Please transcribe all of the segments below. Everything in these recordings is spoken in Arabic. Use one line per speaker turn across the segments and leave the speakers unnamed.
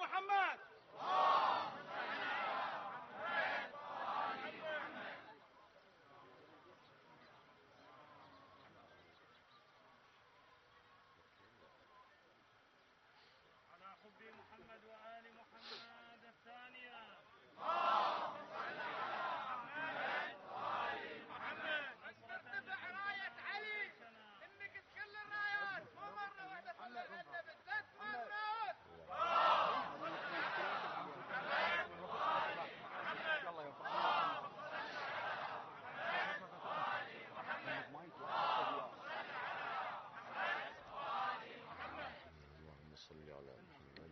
محمد. على حب محمد وآل محمد الثانية.
ترتفع راية علي، انك تكل الرايات، مو مرة واحدة تكل الهدف 3 مرات.
اللهم صل على محمد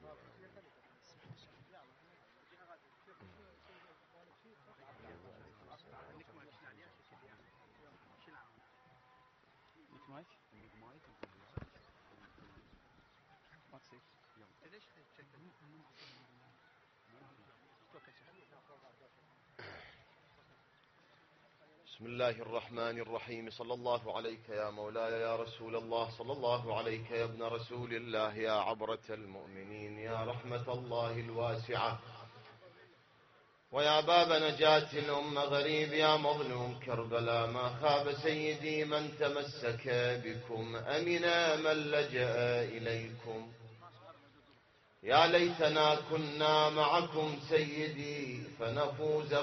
بسم الله الرحمن الرحيم. صلى الله عليك يا مولاي يا رسول الله، صلى الله عليك يا ابن رسول الله، يا عبرة المؤمنين، يا رحمة الله الواسعة، ويا باب نجاة الأمة غريب، يا مظلوم كربلاء. ما خاب سيدي من تمسك بكم، أمنا من لجأ إليكم. يا ليتنا كنا معكم سيدي فنفوز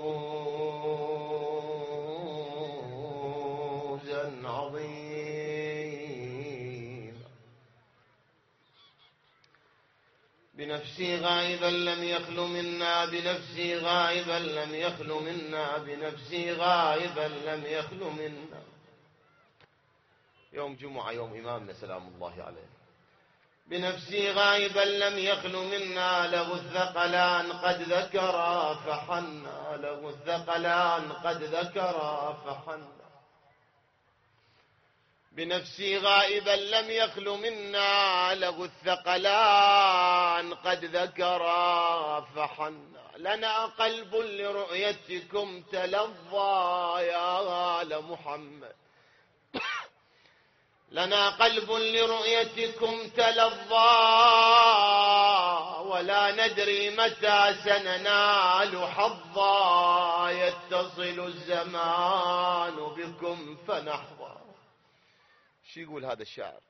فوزا عظيما. بنفسي غائبا لم يخل منا، بنفسي غائبا لم يخل منا، بنفسي غائبا لم يخل منا. يوم جمعة، يوم إمامنا سلام الله عليه. بنفسي غائبا لم يخل منا، له الثقلان قد ذكرا فحنا، له الثقلان قد ذكرا فحنا. بنفسي غائبا لم يخل منا، له الثقلان قد ذكرا فحنا. لنا قلب لرؤيتكم تلظى يا آل محمد، لنا قلب لرؤيتكم تلظى، ولا ندري متى سننال حظا، يتصل الزمان بكم فنحظى. شو يقول هذا الشاعر؟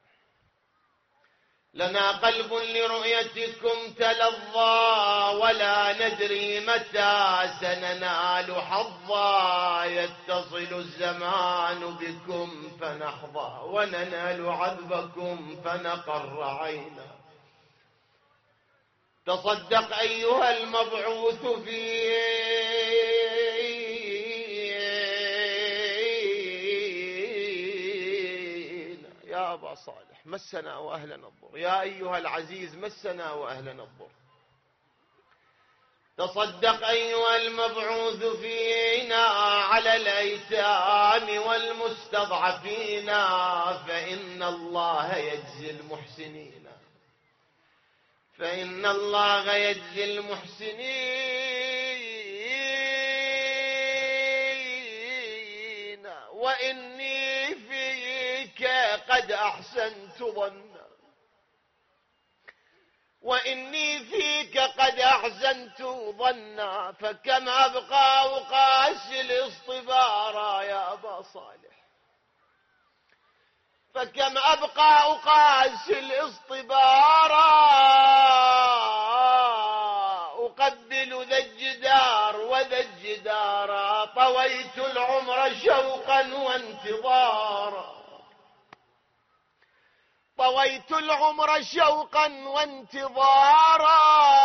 لنا قلب لرؤيتكم تلظى، ولا ندري متى سننال حظا، يتصل الزمان بكم فنحظى، وننال عذبكم فنقر عينا. تصدق أيها المبعوث فينا يا أبا صالح، مسنا وأهلنا الضر، يا أيها العزيز مسنا وأهلنا الضر. تصدق أيها المبعوث فينا على الأيتام والمستضعفين، فإن الله يجزي المحسنين، فإن الله يجزي المحسنين. وإني فيك قد أحسنت ظنا، وإني فيك قد أحسنت ظنا، فكم أبقى أقاسي الاصطبار يا أبا صالح، فكم أبقى أقاسي الاصطبار، أقبل ذا الجدار وذا الجدار، طويت العمر شوقا وانتظارا، طويت العمر شوقا وانتظارا،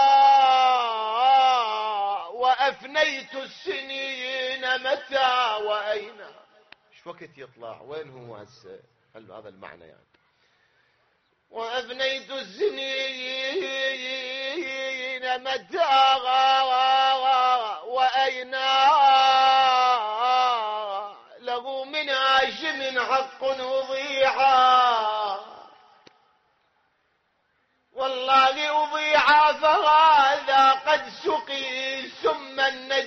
وأفنيت السنين متى وأين. ايش وقت يطلع؟ وين هو هسه؟ هذا المعنى يعني. وأفنيت السنين متى وأين، له من هاشم حق أضيعا، والله أضيعا، فهذا قد سقي سما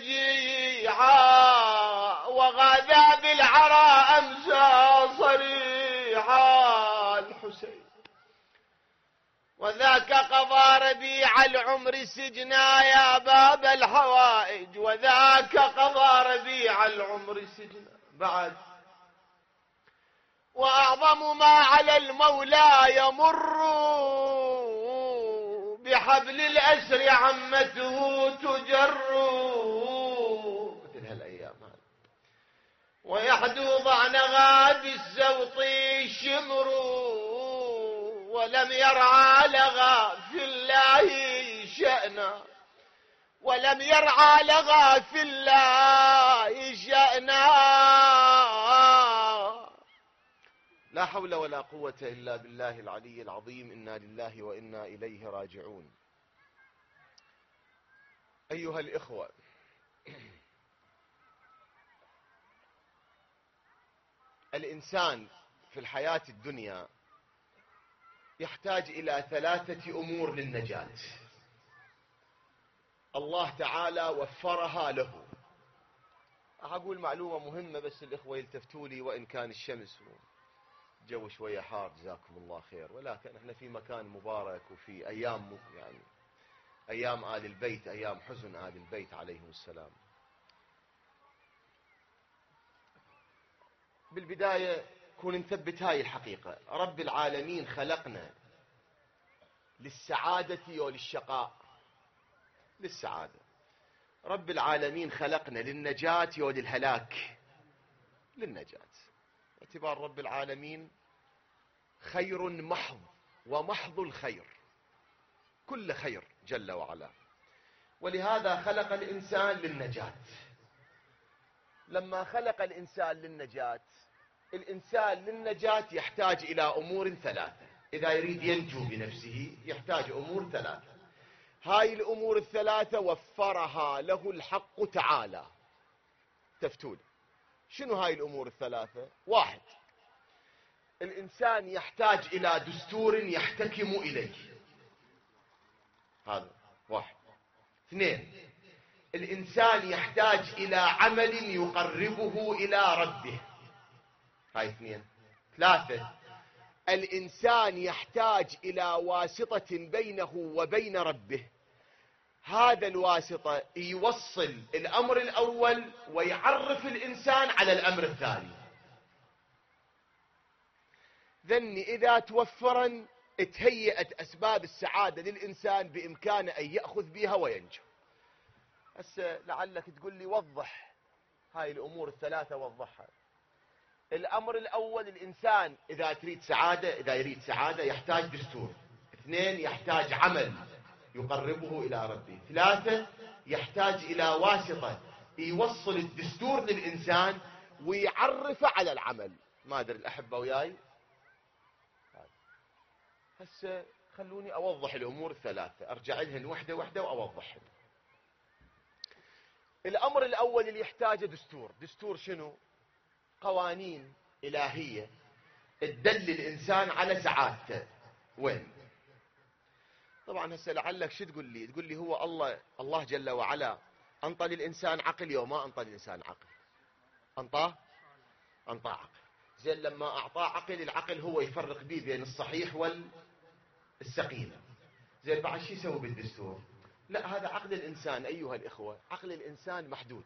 نجيعا، وغاذا بالعرى أمسى صريحا الحسين، وذاك قضى ربيع العمر سجنا يا باب الحوائج، وذاك قضى ربيع العمر سجنا. بعد وأعظم ما على المولى يمر، بحبل الأسر عمته تجر، مثل هالأيام هذه، ويحدو ضعنها بالزوط الشمر، ولم يرعى لغى في الله شأنا، ولم يرعى لغى في الله شأنا. لا حول ولا قوة إلا بالله العلي العظيم. إنا لله وإنا إليه راجعون. أيها الإخوة، الإنسان في الحياة الدنيا يحتاج إلى 3 أمور للنجاة، الله تعالى وفرها له. أقول معلومة مهمة بس الإخوة يلتفتوا لي، وإن كان الشمس جو شوية حار جزاكم الله خير، ولكن احنا في مكان مبارك وفي أيام، يعني أيام آل البيت، أيام حزن آل البيت عليهم السلام. بالبداية كون نثبت هاي الحقيقة، رب العالمين خلقنا للسعادة وللشقاء. للسعادة. رب العالمين خلقنا للنجاة وللهلاك. للنجاة. اعتبار رب العالمين خير محض، ومحض الخير كل خير جل وعلا، ولهذا خلق الإنسان للنجاة. لما خلق الإنسان للنجاة، الإنسان للنجاة يحتاج إلى أمور 3. إذا يريد ينجو بنفسه يحتاج أمور 3. هاي الأمور 3 وفرها له الحق تعالى. تفتون شنو هاي الأمور 3؟ 1، الإنسان يحتاج إلى دستور يحتكم إليه. هذا 1. 2، الإنسان يحتاج إلى عمل يقربه إلى ربه. هاي 2. 3، الإنسان يحتاج إلى واسطة بينه وبين ربه. هذا الواسطة يوصل الأمر الأول ويعرف الإنسان على الأمر الثاني. ذني إذا توفرا تهيئت أسباب السعادة للإنسان بإمكانه أن يأخذ بها وينجو. هسه لعلك تقول لي وضح هاي الأمور 3. وضحها. الأمر الأول، الإنسان إذا يريد سعادة يحتاج دستور. 2، يحتاج عمل يقربه إلى ربه. 3، يحتاج إلى واسطة يوصل الدستور للإنسان ويعرفه على العمل. ما أدري الأحبة وياي. هسه خلوني أوضح الأمور 3، أرجع لهن وحدة وحدة وأوضحهن. الأمر الأول اللي يحتاجه دستور. دستور شنو؟ قوانين إلهية تدل الإنسان على سعادته. وين؟ طبعا هسه لعلك شو تقول لي؟ تقول لي هو الله جل وعلا أنطى للإنسان عقل يوم ما أنطى للإنسان عقل؟ أنطى عقل. زين لما أعطاه عقل، العقل هو يفرق بيه بين الصحيح والسقيم. زين بعد شو يسوي بالدستور؟ لا، هذا عقل الإنسان أيها الإخوة، عقل الإنسان محدود.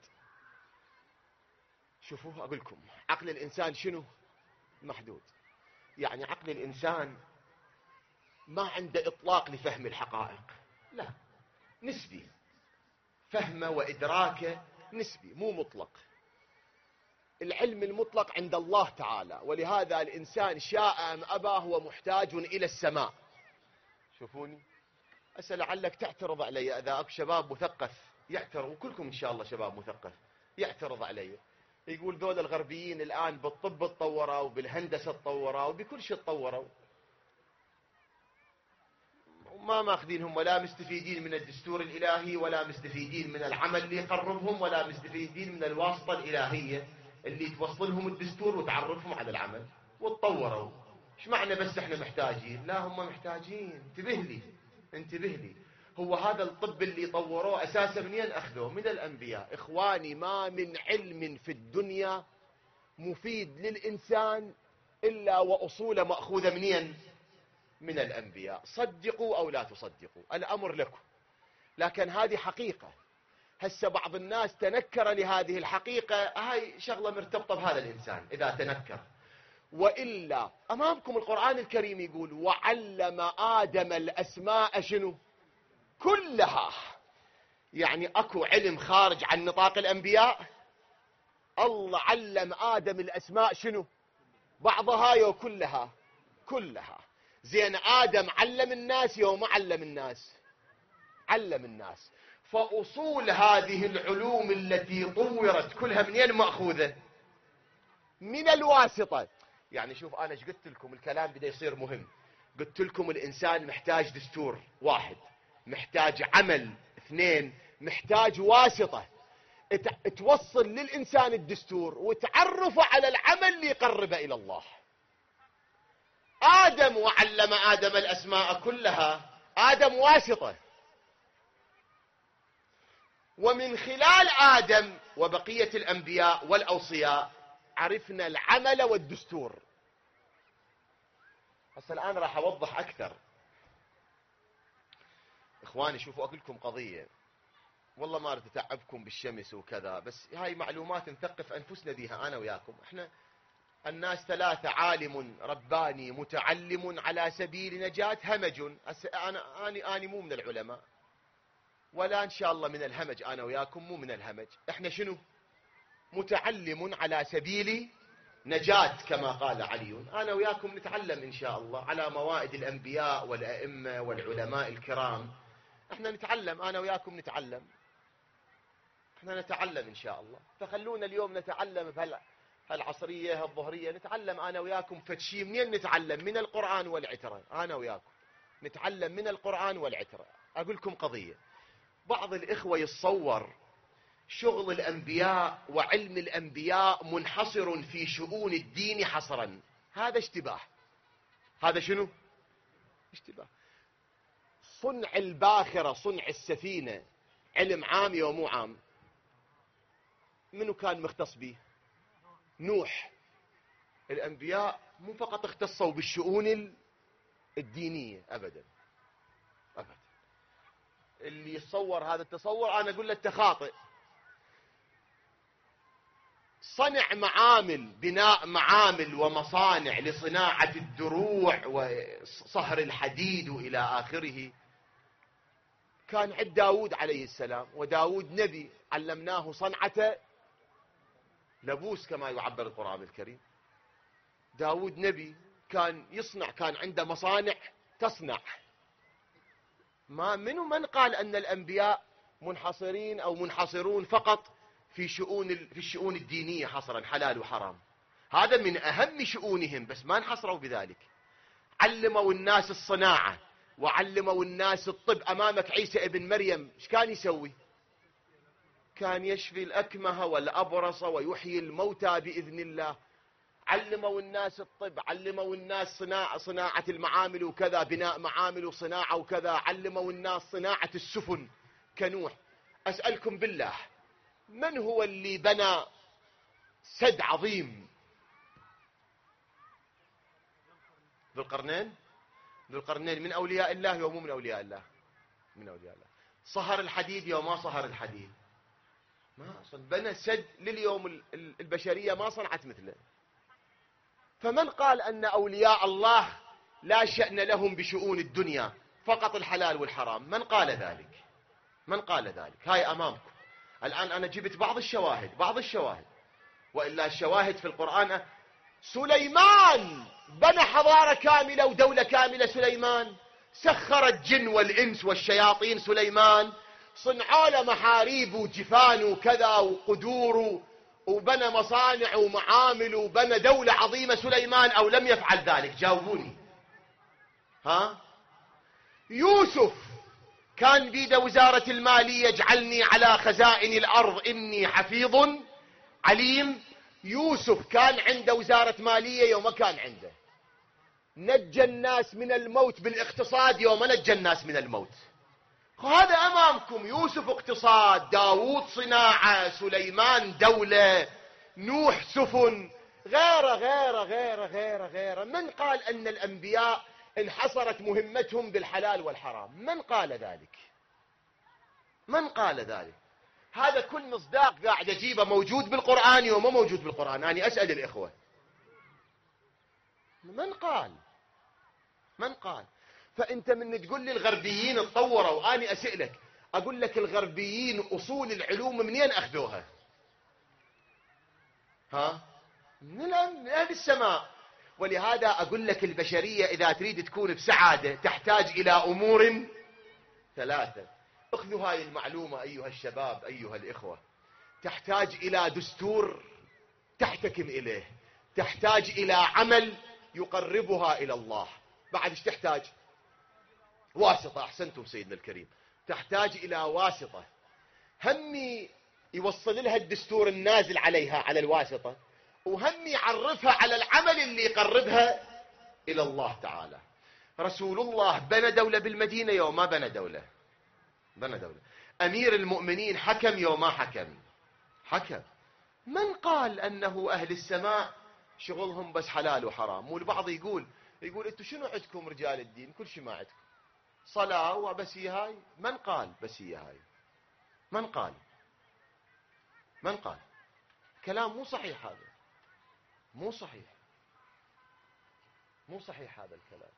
شوفوا أقول لكم، عقل الإنسان شنو؟ محدود. يعني عقل الإنسان ما عنده إطلاق لفهم الحقائق، لا، نسبي. فهمه وإدراكه نسبي مو مطلق. العلم المطلق عند الله تعالى، ولهذا الإنسان شاء أم أبى هو محتاج إلى السماء. شوفوني هسه لعلك تعترض علي إذا أكو شباب مثقف يعترض، وكلكم إن شاء الله شباب مثقف يعترض علي، يقول ذول الغربيين الآن بالطب تطوروا وبالهندسة تطوروا وبكل شيء تطوروا، وما ماخذينهم ولا مستفيدين من الدستور الإلهي، ولا مستفيدين من العمل اللي يقربهم، ولا مستفيدين من الواسطة الإلهية اللي توصلهم الدستور وتعرفهم على العمل وتطوروا. ايش معنى بس احنا محتاجين؟ لا، هم محتاجين. انتبه لي. هو هذا الطب اللي طوروه أساسا منين أخذوه؟ من الأنبياء. إخواني، ما من علم في الدنيا مفيد للإنسان إلا وأصوله مأخوذة منين؟ من الأنبياء، صدقوا أو لا تصدقوا الأمر لكم، لكن هذه حقيقة. هسه بعض الناس تنكر لهذه الحقيقة، هاي شغلة مرتبطة بهذا الإنسان إذا تنكر، وإلا أمامكم القرآن الكريم يقول وعلم آدم الأسماء شنو كلها. يعني أكو علم خارج عن نطاق الأنبياء؟ الله علم آدم الأسماء شنو بعضها يو كلها؟ كلها. زين آدم علم الناس يو ما علم الناس؟ علم الناس. فأصول هذه العلوم التي طورت كلها منين مأخوذة؟ من الواسطة. يعني شوف أنا ايش قلت لكم، الكلام بدا يصير مهم. قلت لكم الإنسان محتاج دستور واحد، محتاج عمل اثنين، محتاج واسطة توصل للإنسان الدستور وتعرفه على العمل اللي يقربه إلى الله. آدم وعلم آدم الأسماء كلها، آدم واسطة، ومن خلال آدم وبقية الأنبياء والأوصياء عرفنا العمل والدستور. هسه الآن راح أوضح أكثر. إخواني شوفوا أقول لكم قضية، والله ما أريد أتعبكم بالشمس وكذا، بس هاي معلومات نثقف أنفسنا بها أنا وياكم. إحنا الناس ثلاثة: عالم رباني متعلم على سبيل نجاة همج. أنا مو من العلماء ولا إن شاء الله من الهمج، أنا وياكم مو من الهمج. إحنا شنو؟ متعلم على سبيل نجاة كما قال علي. أنا وياكم نتعلم إن شاء الله على موائد الأنبياء والأئمة والعلماء الكرام. إحنا نتعلم، أنا وياكم نتعلم، إحنا نتعلم إن شاء الله. فخلونا اليوم نتعلم هالعصرية هالظهرية، نتعلم أنا وياكم فتشي. منين نتعلم؟ من القرآن والعترة. أنا وياكم نتعلم من القرآن والعترة. أقول لكم قضية، بعض الإخوة يتصور شغل الأنبياء وعلم الأنبياء منحصر في شؤون الدين حصرا. هذا اشتباه. هذا شنو؟ اشتباه. صنع الباخرة، صنع السفينة، علم عام ومو عام. منو كان مختص به؟ نوح. الأنبياء مو فقط اختصوا بالشؤون الدينية، أبدا أبدا. اللي يتصور هذا التصور أنا أقول له التخاطئ. صنع معامل، بناء معامل ومصانع لصناعة الدروع وصهر الحديد وإلى آخره كان عند داود عليه السلام، وداود نبي علمناه صنعة لبوس كما يعبر القرآن الكريم. داود نبي كان يصنع، كان عنده مصانع تصنع. من قال أن الأنبياء منحصرين أو منحصرون فقط في الشؤون الدينية حصرا، حلال وحرام؟ هذا من أهم شؤونهم، بس ما انحصروا بذلك. علموا الناس الصناعة وعلموا الناس الطب. أمامك عيسى ابن مريم ايش كان يسوي؟ كان يشفي الأكمه والأبرص ويحيي الموتى بإذن الله. علموا الناس الطب، علموا الناس صناعة المعامل وكذا، بناء معامل وصناعة وكذا. علموا الناس صناعة السفن كنوح. أسألكم بالله، من هو اللي بنى سد عظيم؟ ذو القرنين. ذو القرنين من أولياء الله ومو من أولياء الله؟ من أولياء الله. صهر الحديد يوم ما صهر الحديد؟ ما أصلا بنى سد لليوم البشرية ما صنعت مثله. فمن قال أن أولياء الله لا شأن لهم بشؤون الدنيا، فقط الحلال والحرام؟ من قال ذلك؟ من قال ذلك؟ هاي أمامكم الآن. أنا جبت بعض الشواهد، وإلا الشواهد في القرآن. سليمان بنى حضارة كاملة ودولة كاملة. سليمان سخر الجن والإنس والشياطين. سليمان صنعوا له محاريب وجفان وكذا وقدور، وبنى مصانع ومعامل وبنى دولة عظيمة. سليمان أو لم يفعل ذلك؟ جاوبوني. يوسف كان بيده وزارة المالية، اجعلني على خزائن الأرض إني حفيظ عليم. يوسف كان عنده وزارة مالية يوم ما كان عنده. نجى الناس من الموت بالاقتصاد يوم ما نجى الناس من الموت. هذا أمامكم. يوسف اقتصاد، داود صناعة، سليمان دولة، نوح سفن، غيره غيره غيره غيره غيره. من قال أن الأنبياء انحصرت مهمتهم بالحلال والحرام. من قال ذلك؟ من قال ذلك؟ هذا كل مصداق قاعد أجيبه موجود بالقرآن وما موجود بالقرآن. أنا أسأل الإخوة، من قال؟ من قال؟ فأنت من تقول لي الغربيين اتطوروا، وأنا أسألك أقول لك الغربيين أصول العلوم منين أخذوها؟ ها؟ من أهل السماء. ولهذا أقول لك البشرية إذا تريد تكون بسعادة تحتاج إلى أمور ثلاثة. اخذوا هاي المعلومة أيها الشباب أيها الإخوة. تحتاج إلى دستور تحتكم إليه، تحتاج إلى عمل يقربها إلى الله. بعد ايش تحتاج؟ واسطة. أحسنتم سيدنا الكريم. تحتاج إلى واسطة، همي يوصل لها الدستور النازل عليها على الواسطة، وهم يعرفها على العمل اللي يقربها إلى الله تعالى. رسول الله بنى دولة بالمدينة يوم ما بنى دولة؟ بنى دولة. أمير المؤمنين حكم يوم ما حكم؟ حكم. من قال أنه أهل السماء شغلهم بس حلال وحرام؟ والبعض يقول أنتوا شنو عندكم رجال الدين؟ كل شيء ما عندكم، صلاة وبس هي هاي. من قال بس هي هاي؟ من قال؟ من قال؟ كلام مو صحيح هذا، مو صحيح، مو صحيح هذا الكلام.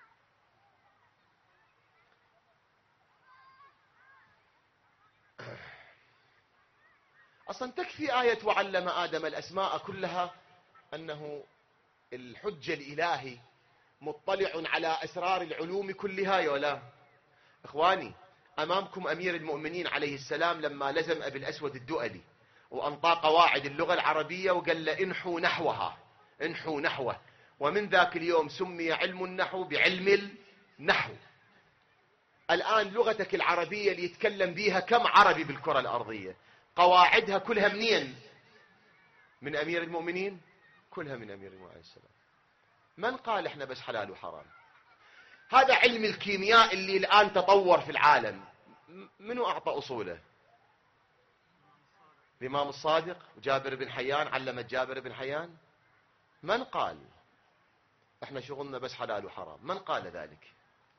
أصلا تكفي آية وعلم آدم الأسماء كلها أنه الحجة الإلهي مطلع على أسرار العلوم كلها. يا لا إخواني، أمامكم أمير المؤمنين عليه السلام لما لزم أبي الأسود الدؤلي وأنطى قواعد اللغة العربية وقال له انحوا نحوها، انحوا نحوه. ومن ذاك اليوم سمي علم النحو بعلم النحو. الآن لغتك العربية اللي يتكلم بيها كم عربي بالكرة الأرضية؟ قواعدها كلها منين؟ من أمير المؤمنين، كلها من أمير المؤمنين عليه السلام. من قال احنا بس حلال وحرام؟ هذا علم الكيمياء اللي الآن تطور في العالم، منو أعطى أصوله؟ الإمام الصادق وجابر بن حيان، علمت جابر بن حيان. من قال احنا شغلنا بس حلال وحرام؟ من قال ذلك؟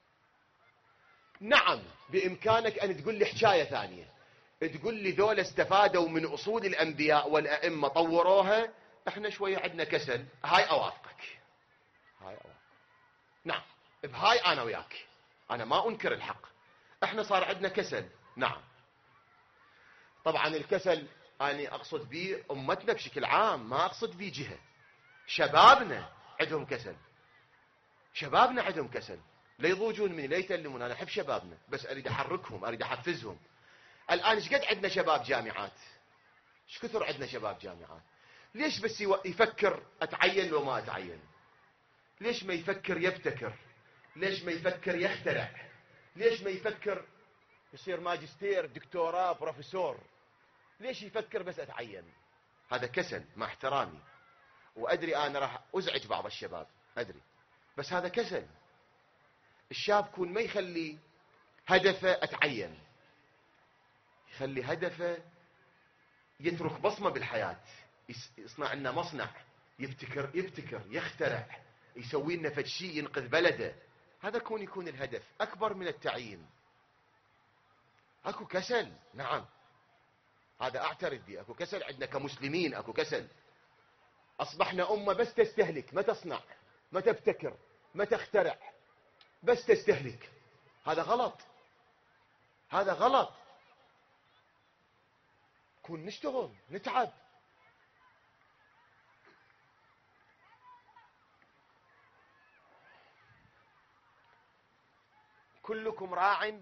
نعم بإمكانك أن تقول لي حكاية ثانية، تقول لي ذولا استفادوا من أصول الأنبياء والأئمة طوروها، احنا شوية عندنا كسل. هاي أوافقك، هاي أوافقك. نعم بهاي أنا وياك، أنا ما أنكر الحق. احنا صار عندنا كسل، نعم. طبعا الكسل أنا أقصد به أمتنا بشكل عام، ما أقصد به جهة. شبابنا عندهم كسل، شبابنا عندهم كسل. لا يضوجون مني، لا يتلمون. أنا أحب شبابنا بس أريد أحركهم، أريد أحفزهم. الآن إيش قد عندنا شباب جامعات؟ إيش كثر عندنا شباب جامعات؟ ليش بس يفكر أتعين لو ما أتعين؟ ليش ما يفكر يبتكر؟ ليش ما يفكر يخترع؟ ليش ما يفكر يصير ماجستير دكتوراه بروفيسور؟ ليش يفكر بس أتعين؟ هذا كسل مع احترامي، وأدري أنا راح أزعج بعض الشباب أدري، بس هذا كسل. الشاب كون ما يخلي هدفه أتعين، يخلي هدفه يترك بصمة بالحياة، يصنع لنا مصنع، يبتكر يخترع، يسوي لنا فد شيء ينقذ بلده. هذا يكون الهدف أكبر من التعيين. أكو كسل، نعم، هذا أعترف به. أكو كسل عندنا كمسلمين، أكو كسل. أصبحنا أمة بس تستهلك، ما تصنع، ما تبتكر، ما تخترع، بس تستهلك. هذا غلط، هذا غلط. كون نشتغل نتعب. كلكم راع،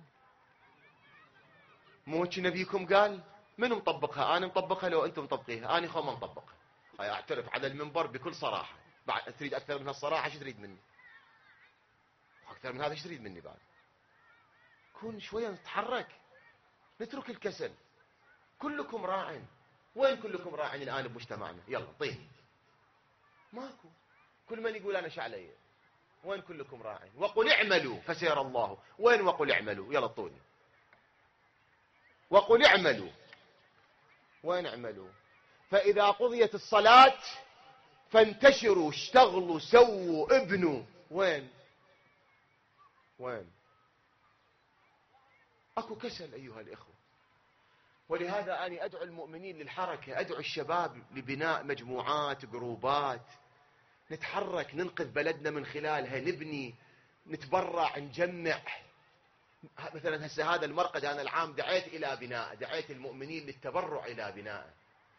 مو هيك نبيكم قال؟ من مطبقها؟ أنا مطبقها لو أنتم مطبقيها، أنا ما مطبقها. هاي أعترف على المنبر بكل صراحة. بعد تريد أكثر من هالصراحة؟ شو تريد مني؟ أكثر من هذا شو تريد مني بعد؟ كون شوية نتحرك، نترك الكسل. كلكم راع. وين كلكم راع الآن بمجتمعنا؟ يلا طيني. ماكو. كل من يقول أنا شعلي. وين كلكم راع؟ وقل اعملوا فسيرى الله. وين وقل اعملوا؟ يلا طوني. وقل اعملوا. وين اعملوا؟ فإذا قضيت الصلاة فانتشروا، اشتغلوا، سووا، ابنوا. وين؟ وين؟ اكو كسل ايها الاخوة. ولهذا أنا أدعو المؤمنين للحركة، أدعو الشباب لبناء مجموعات، جروبات، نتحرك، ننقذ بلدنا من خلالها، نبني، نتبرع، نجمع. مثلا هسه هذا المرقد أنا العام دعيت إلى بناء، دعيت المؤمنين للتبرع إلى بناء.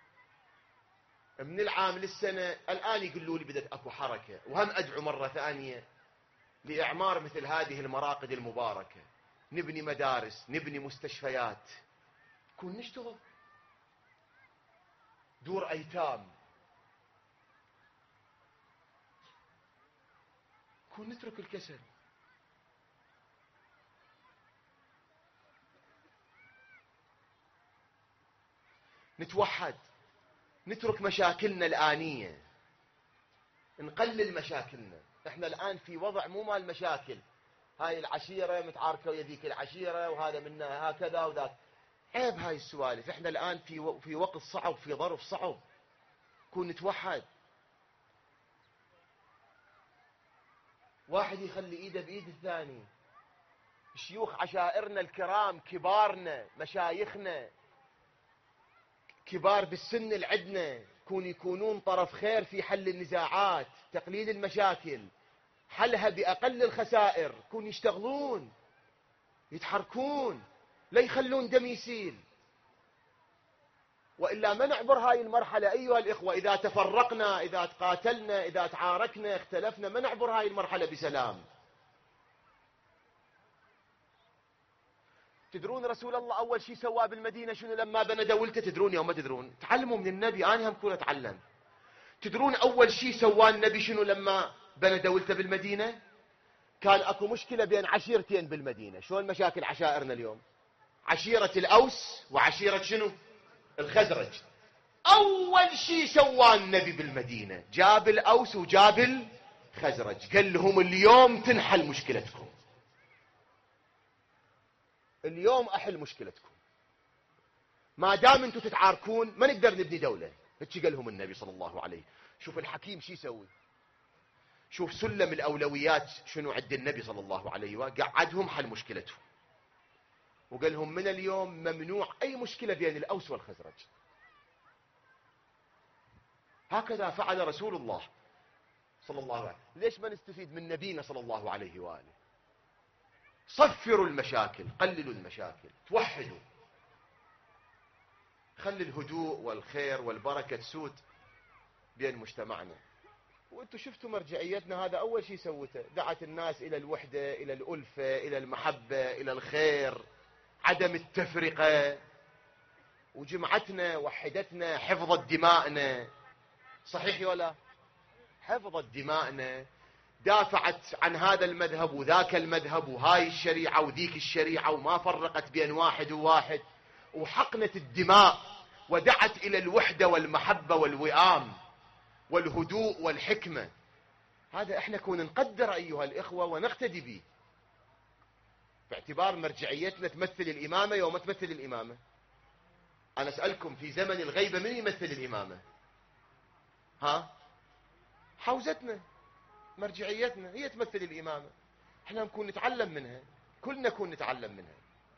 من العام للسنة الآن يقولوا لي بدأت أكو حركة، وهم أدعو مرة ثانية لإعمار مثل هذه المراقد المباركة، نبني مدارس، نبني مستشفيات، كون نشتغل، دور أيتام، كون نترك الكسل. نتوحد، نترك مشاكلنا الآنية، نقلل مشاكلنا. احنا الآن في وضع مو مال مشاكل، هاي العشيرة متعاركة ويا ذيك العشيرة، وهذا منا هكذا وذاك، عيب هاي السوالف. احنا الآن في وقت صعب، في ظرف صعب، كون نتوحد. واحد يخلي ايده بايد الثاني. شيوخ عشائرنا الكرام، كبارنا، مشايخنا، كبار بالسن العدنا، يكونون طرف خير في حل النزاعات، تقليل المشاكل، حلها بأقل الخسائر، يشتغلون، يتحركون، لا يخلون دم يسيل. وإلا ما نعبر هاي المرحلة أيها الإخوة. إذا تفرقنا، إذا تقاتلنا، إذا تعاركنا، اختلفنا، ما نعبر هاي المرحلة بسلام. تدرون رسول الله أول شيء سواه بالمدينة شنو لما بنى دولته؟ تدرون يوم ما تدرون؟ تعلموا من النبي، أنا هم كون أتعلم. تدرون أول شيء سواه النبي شنو لما بنى دولته بالمدينة؟ كان أكو مشكلة بين عشيرتين بالمدينة. شلون مشاكل عشائرنا اليوم؟ عشيرة الأوس وعشيرة شنو؟ الخزرج. أول شيء سواه النبي بالمدينة جاب الأوس وجاب الخزرج، قال لهم اليوم تنحل مشكلتكم، اليوم أحل مشكلتكم، ما دام انتم تتعاركون ما نقدر نبني دولة. هيك قال لهم النبي صلى الله عليه. شوف الحكيم شو يسوي، شوف سلم الأولويات شنو عند النبي صلى الله عليه وسلم، قعدهم حل مشكلتهم، وقال لهم من اليوم ممنوع أي مشكلة بين الأوس والخزرج. هكذا فعل رسول الله صلى الله عليه وسلم. ليش ما نستفيد من نبينا صلى الله عليه وآله؟ صفروا المشاكل، قللوا المشاكل، توحدوا، خلي الهدوء والخير والبركة تسود بين مجتمعنا. وانتم شفتوا مرجعيتنا، هذا أول شيء سوته، دعت الناس إلى الوحدة، إلى الألفة، إلى المحبة، إلى الخير، عدم التفرقة، وجمعتنا وحدتنا، حفظت دماءنا. صحيح ولا؟ حفظت دماءنا، دافعت عن هذا المذهب وذاك المذهب، وهاي الشريعة وذيك الشريعة، وما فرقت بين واحد وواحد، وحقنت الدماء، ودعت إلى الوحدة والمحبة والوئام والهدوء والحكمة. هذا احنا كون نقدر أيها الإخوة ونقتدي به، باعتبار مرجعيتنا تمثل الإمامة يوم ما تمثل الإمامة. أنا أسألكم، في زمن الغيبة من يمثل الإمامة؟ ها؟ حوزتنا، مرجعيتنا هي تمثل الإمامة. احنا نكون نتعلم منها، كلنا نكون نتعلم منها.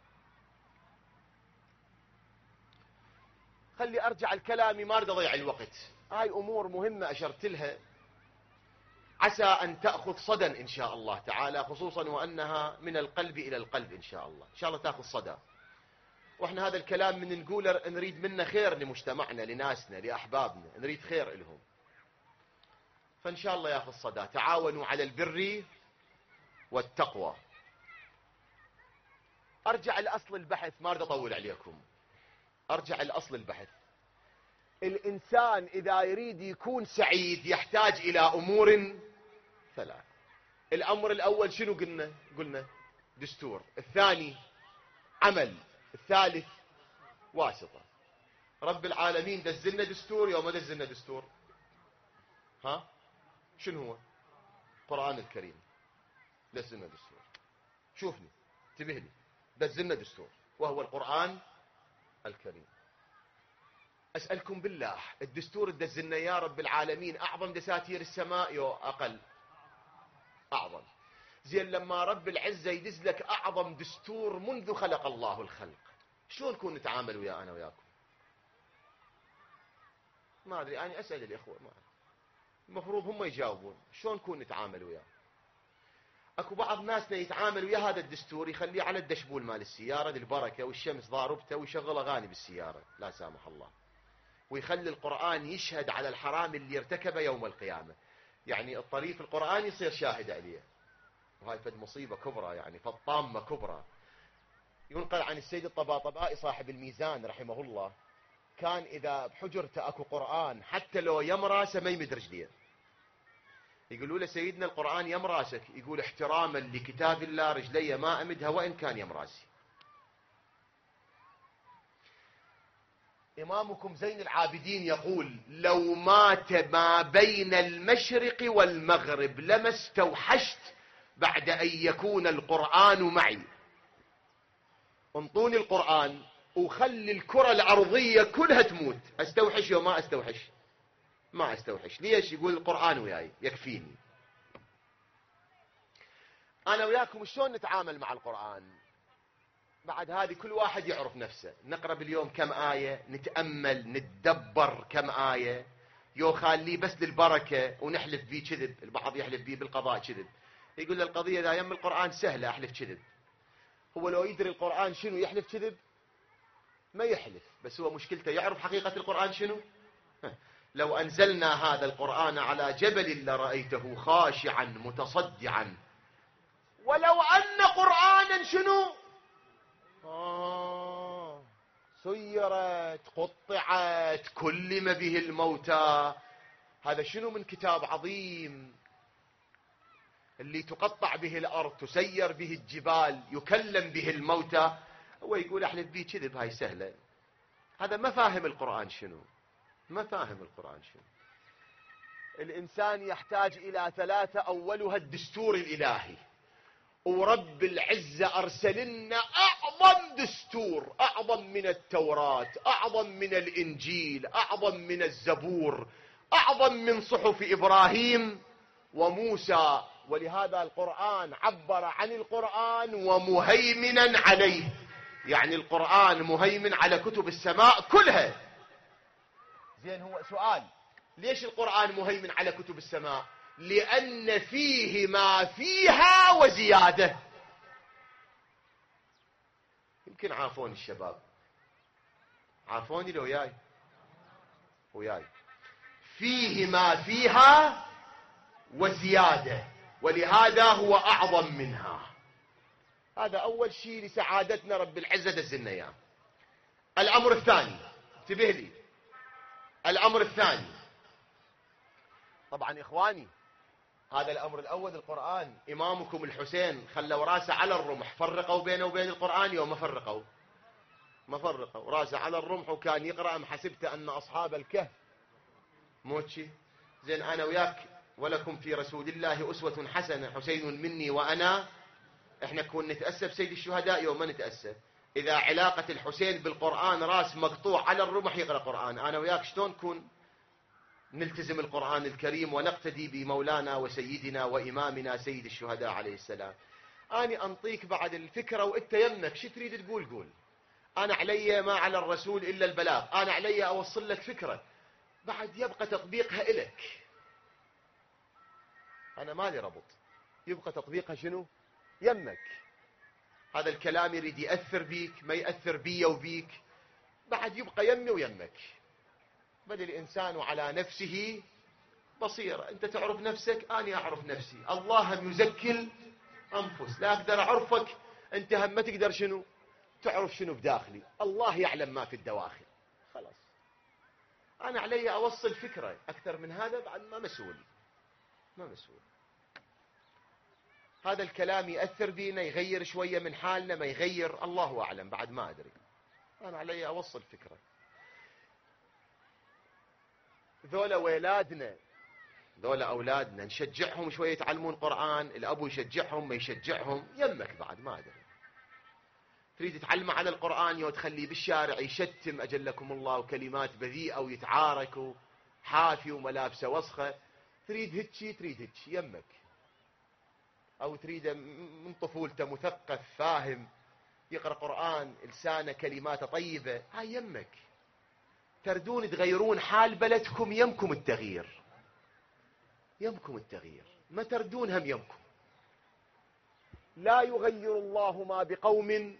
خلي أرجع الكلام، ما أريد أضيع الوقت. هاي أمور مهمة أشرت لها، عسى أن تأخذ صدى إن شاء الله تعالى، خصوصا وأنها من القلب إلى القلب إن شاء الله. إن شاء الله تأخذ صدى. وإحنا هذا الكلام من نقوله نريد منه خير لمجتمعنا، لناسنا، لأحبابنا، نريد خير لهم، فإن شاء الله يأخذ صدى. تعاونوا على البر والتقوى. أرجع الأصل البحث، ما أريد أطول عليكم، أرجع الأصل البحث. الإنسان إذا يريد يكون سعيد يحتاج إلى أمور ثلاث. الأمر الأول شنو قلنا دستور، الثاني عمل، الثالث واسطة. رب العالمين دزلنا دستور يوم ما دزلنا دستور؟ ها؟ شنو هو؟ القرآن الكريم دزلنا دستور. شوفني، انتبه لي، دزلنا دستور وهو القرآن الكريم. أسألكم بالله، الدستور الدزلنا يا رب العالمين أعظم دساتير السماء يو أقل؟ أعظم. زين لما رب العزة يدز لك أعظم دستور منذ خلق الله الخلق، شلون نكون نتعامل وياه أنا وياكم؟ ما أدري، أنا أسأل الإخوة، ما أدري. المفروض هم يجاوبون شلون نكون نتعامل وياه. اكو بعض ناسنا يتعامل ويا هذا الدستور يخليه على الدشبول مال السيارة البركة والشمس ضاربته ويشغل أغاني بالسيارة لا سامح الله، ويخلي القرآن يشهد على الحرام اللي ارتكبه يوم القيامة. يعني الطريف القرآن يصير شاهد عليه، وهاي فد مصيبة كبرى، يعني فالطامة كبرى. ينقل عن السيد الطباطبائي صاحب الميزان رحمه الله، كان إذا بحجرته أكو قرآن حتى لو يم راسه ما يمد رجليه. يقولوا له سيدنا القرآن يم راسك، يقول احتراما لكتاب الله رجلي ما أمدها وإن كان يم راسي. إمامكم زين العابدين يقول لو مات ما بين المشرق والمغرب لما استوحشت بعد أن يكون القرآن معي. انطوني القرآن وخلي الكرة الأرضية كلها تموت، أستوحش وما أستوحش؟ ما أستوحش. ليش؟ يقول القرآن وياي يكفيني. أنا وياكم شلون نتعامل مع القرآن؟ بعد هذه كل واحد يعرف نفسه. نقرأ باليوم كم آية، نتأمل نتدبر كم آية، يو خالي بس للبركة ونحلف بيه كذب. البعض يحلف بيه بالقضاء كذب، يقول له القضية إذا يم القرآن سهلة أحلف كذب. هو لو يدري القرآن شنو يحلف كذب؟ ما يحلف، بس هو مشكلته يعرف حقيقة القرآن شنو؟ لو أنزلنا هذا القرآن على جبل لرأيته خاشعا متصدعا، ولو أن قرآنا شنو؟ سيرت قطعت كلم به الموتى. هذا شنو من كتاب عظيم اللي تقطع به الأرض، تسير به الجبال، يكلم به الموتى. هو يقول أحلف به كذب، هاي سهلة. هذا ما فاهم القرآن شنو، ما فاهم القرآن شنو. الإنسان يحتاج إلى ثلاثة، أولها الدستور الإلهي. ورب العزة أرسل لنا أعظم دستور، أعظم من التوراة، أعظم من الإنجيل، أعظم من الزبور، أعظم من صحف إبراهيم وموسى. ولهذا القرآن عبر عن القرآن ومهيمنا عليه، يعني القرآن مهيمن على كتب السماء كلها. زين، هو سؤال، ليش القرآن مهيمن على كتب السماء؟ لأن فيه ما فيها وزيادة. يمكن عافوني الشباب، عافوني لو وياي. فيه ما فيها وزيادة، ولهذا هو أعظم منها. هذا أول شيء لسعادتنا رب العزة دزلنا إياه. الأمر الثاني، انتبه لي، الأمر الثاني، طبعا إخواني هذا الأمر الأول القرآن. إمامكم الحسين خلوا راسه على الرمح، فرقوا بينه وبين القرآن يوم ما فرقوا راسه على الرمح، وكان يقرأ أم حسبت أن أصحاب الكهف موتشي. زين، أنا وياك ولكم في رسول الله أسوة حسنة، حسين مني وأنا. احنا كون نتأسى بسيد الشهداء يوم ما نتأسى. إذا علاقة الحسين بالقرآن راس مقطوع على الرمح يقرأ قرآن، أنا وياك شلون نكون نلتزم القرآن الكريم ونقتدي بمولانا وسيدنا وإمامنا سيد الشهداء عليه السلام؟ أنا أنطيك بعد الفكرة وإنت يمك شو تريد تقول قول. أنا علي ما على الرسول إلا البلاغ، أنا علي أوصل لك فكرة، بعد يبقى تطبيقها إلك. أنا مالي ربط، يبقى تطبيقها شنو؟ يمك. هذا الكلام يريد يأثر بيك ما يأثر بي وبيك، بعد يبقى يمي ويمك. بل الإنسان على نفسه بصيرة. أنت تعرف نفسك، أنا أعرف نفسي. الله هم يزكي الأنفس، لا أقدر أعرفك أنت هم ما تقدر شنو تعرف شنو بداخلي. الله يعلم ما في الدواخل. خلاص، أنا علي أوصل فكرة، أكثر من هذا بعد ما مسؤول. هذا الكلام يأثر بينا، يغير شوية من حالنا، ما يغير الله أعلم، بعد ما أدري. أنا علي أوصل فكرة. ذولا ولادنا، ذولا أولادنا، نشجعهم شوية يتعلمون قرآن. الأبو يشجعهم ما يشجعهم يمك، بعد ما أدري. تريد تعلمه على القرآن وتخليه بالشارع يشتم أجلكم الله وكلمات بذيئة ويتعارك حافي وملابسه وسخة، تريد هيك يمك. أو تريده من طفولته مثقف فاهم يقرأ قرآن لسانه كلماته طيبة، هاي يمك. تردون تغيرون حال بلدكم، يمكم التغيير، يمكم التغيير، ما تردون هم يمكم. لا يغير الله ما بقوم،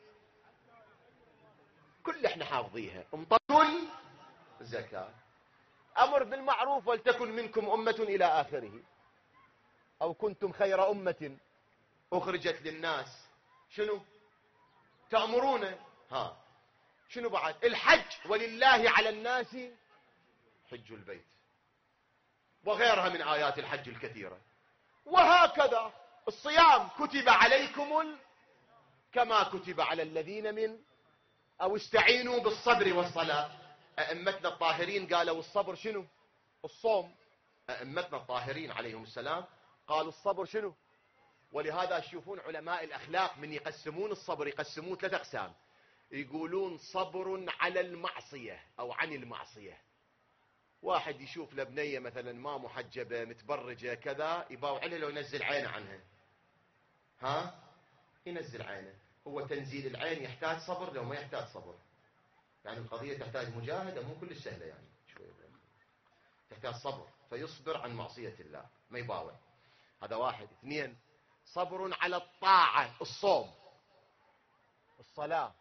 كل احنا حافظيها. امطل الزكاة، أمر بالمعروف ولتكن منكم أمة إلى آخره، أو كنتم خير أمة أخرجت للناس. شنو تأمرون؟ ها شنو بعد؟ الحج، ولله على الناس حج البيت، وغيرها من آيات الحج الكثيرة. وهكذا الصيام كتب عليكم كما كتب على الذين من، أو استعينوا بالصبر والصلاة. أئمتنا الطاهرين قالوا الصبر شنو؟ الصوم. أئمتنا الطاهرين عليهم السلام قالوا الصبر شنو؟ ولهذا تشوفون علماء الأخلاق من يقسمون الصبر يقسمون 3 أقسام. يقولون صبر على المعصية أو عن المعصية. واحد يشوف لبنية مثلا ما محجبة متبرجة كذا، يباوع لها لو ينزل عينه عنها، ها ينزل عينه. هو تنزيل العين يحتاج صبر لو ما يحتاج صبر؟ يعني القضية تحتاج مجاهدة، مو كل سهلة يعني، شوية تحتاج صبر، فيصبر عن معصية الله ما يباوع. هذا واحد. 2 صبر على الطاعة، الصوم الصلاة.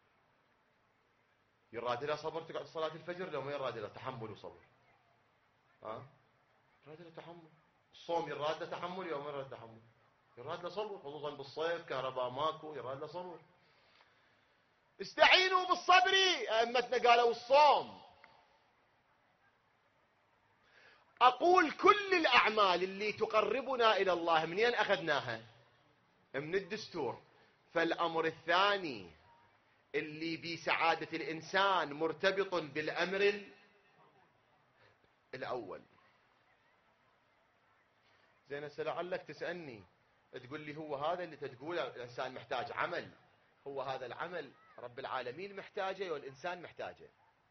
يراد له صبر تقعد صلاة الفجر لو ما يراد له تحمل وصبر، ها يراد له تحمل. الصوم يراد له تحمل لو ما يراد تحمل؟ يراد له صبر، خصوصا بالصيف كهرباء ماكو، يراد له صبر. استعينوا بالصبر، أئمتنا قالوا الصوم. أقول كل الأعمال اللي تقربنا إلى الله منين أخذناها؟ من الدستور. فالأمر الثاني اللي بسعادة الإنسان مرتبط بالأمر الأول. زين هسه لعلك تسألني تقول لي هو هذا اللي تقوله الإنسان محتاج عمل، هو هذا العمل رب العالمين محتاجه والإنسان محتاجه؟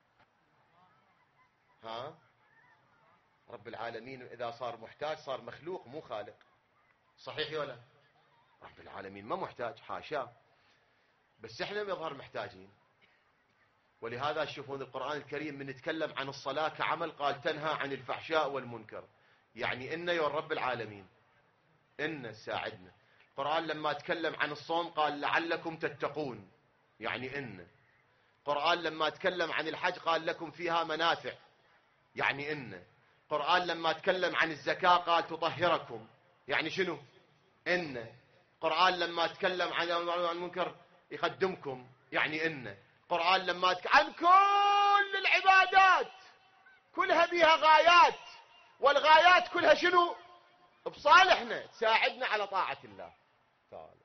ها رب العالمين إذا صار محتاج صار مخلوق مو خالق، صحيح ولا؟ رب العالمين ما محتاج، حاشا، بس احنا يظهر محتاجين. ولهذا تشوفون القرآن الكريم من يتكلم عن الصلاة كعمل قال تنهى عن الفحشاء والمنكر، يعني إن يا رب العالمين إن ساعدنا. القرآن لما تكلم عن الصوم قال لعلكم تتقون، يعني إن. القرآن لما تكلم عن الحج قال لكم فيها منافع، يعني إن. القرآن لما تكلم عن الزكاة قال تطهركم، يعني شنو؟ إن. القرآن لما تكلم عن المنكر يقدمكم، يعني إن. القرآن لما عن كل العبادات كلها بها غايات، والغايات كلها شنو؟ بصالحنا، تساعدنا على طاعة الله تعالى.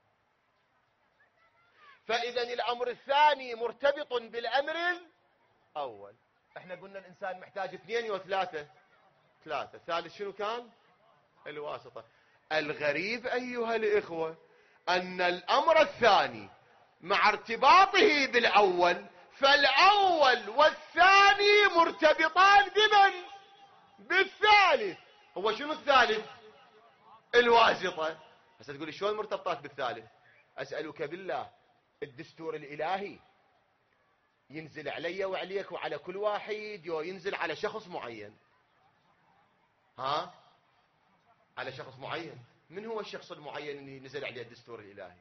فإذا الأمر الثاني مرتبط بالأمر الأول. احنا قلنا الإنسان محتاج 2 و3، 3. الثالث شنو كان؟ الواسطة. الغريب أيها الإخوة أن الأمر الثاني مع ارتباطه بالأول، فالأول والثاني مرتبطان بمن؟ بالثالث. هو شنو الثالث؟ الواسطة. هسه تقولي شلون مرتبطات بالثالث؟ أسألك بالله، الدستور الإلهي ينزل علي وعليك وعلى كل واحد، ينزل على شخص معين، ها على شخص معين. من هو الشخص المعين اللي نزل عليه الدستور الإلهي؟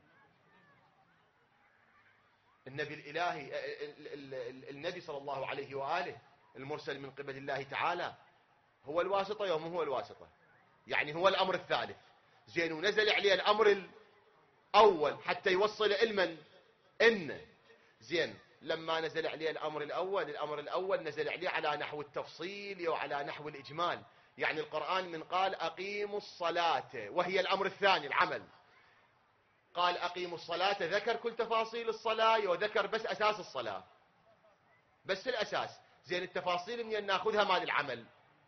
النبي الإلهي، النبي صلى الله عليه وآله المرسل من قبل الله تعالى، هو الواسطة يوم هو الواسطة، يعني هو الأمر الثالث. زين ونزل عليه الأمر الأول حتى يوصل علما إن. زين لما نزل عليه الأمر الأول نزل عليه على نحو التفصيل وعلى نحو الإجمال. يعني القرآن من قال أقيموا الصلاة وهي الأمر الثاني العمل، قال أقيموا الصلاة ذكر كل تفاصيل الصلاة وذكر بس أساس الصلاة، بس الأساس. زين التفاصيل من ناخذها مال العمل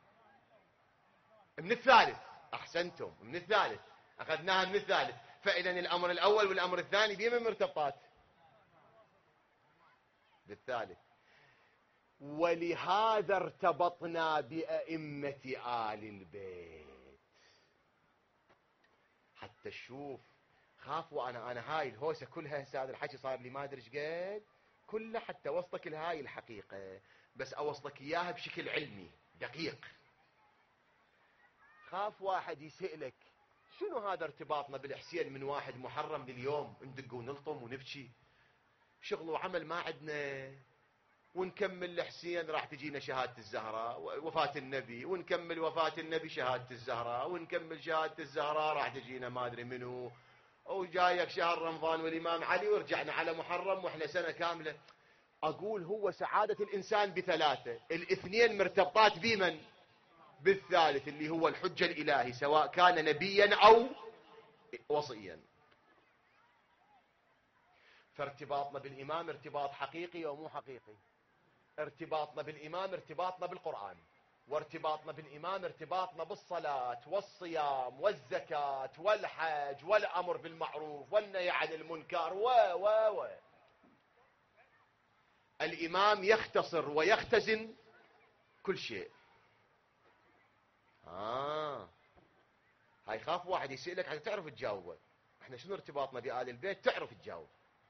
من الثالث. أحسنتم، من الثالث أخذناها من الثالث. فإذا الأمر الأول والأمر الثاني بمن مرتبطات؟ بالثالث. ولهذا ارتبطنا بأئمة آل البيت، حتى تشوف خافوا أنا هاي الهوسة كلها هسه هذا الحكي صار لي ما أدري ايش قد كله حتى وصلك لهاي الحقيقة، بس أوصلك إياها بشكل علمي دقيق. خاف واحد يسألك شنو هذا ارتباطنا بالحسين من 1 محرم لليوم، ندق ونلطم ونبكي، شغل وعمل ما عندنا، ونكمل الحسين راح تجينا شهادة الزهراء وفاة النبي، ونكمل وفاة النبي شهادة الزهراء، ونكمل شهادة الزهراء راح تجينا ما أدري منو، وجايك شهر رمضان والإمام علي، ورجعنا على محرم وإحنا سنة كاملة. أقول هو سعادة الإنسان بثلاثة، الاثنين مرتبطات بمن؟ بالثالث اللي هو الحجة الإلهي، سواء كان نبيا أو وصيا. فارتباطنا بالإمام ارتباط حقيقي ومو حقيقي. ارتباطنا بالإمام ارتباطنا بالقرآن، وارتباطنا بالإمام ارتباطنا بالصلاة والصيام والزكاة والحج والأمر بالمعروف والنهي عن المنكر و الإمام يختصر ويختزن كل شيء. هاي خاف واحد يسألك حتى تعرف تجاوبه. احنا شنو ارتباطنا بآل البيت؟ تعرف تجاوب.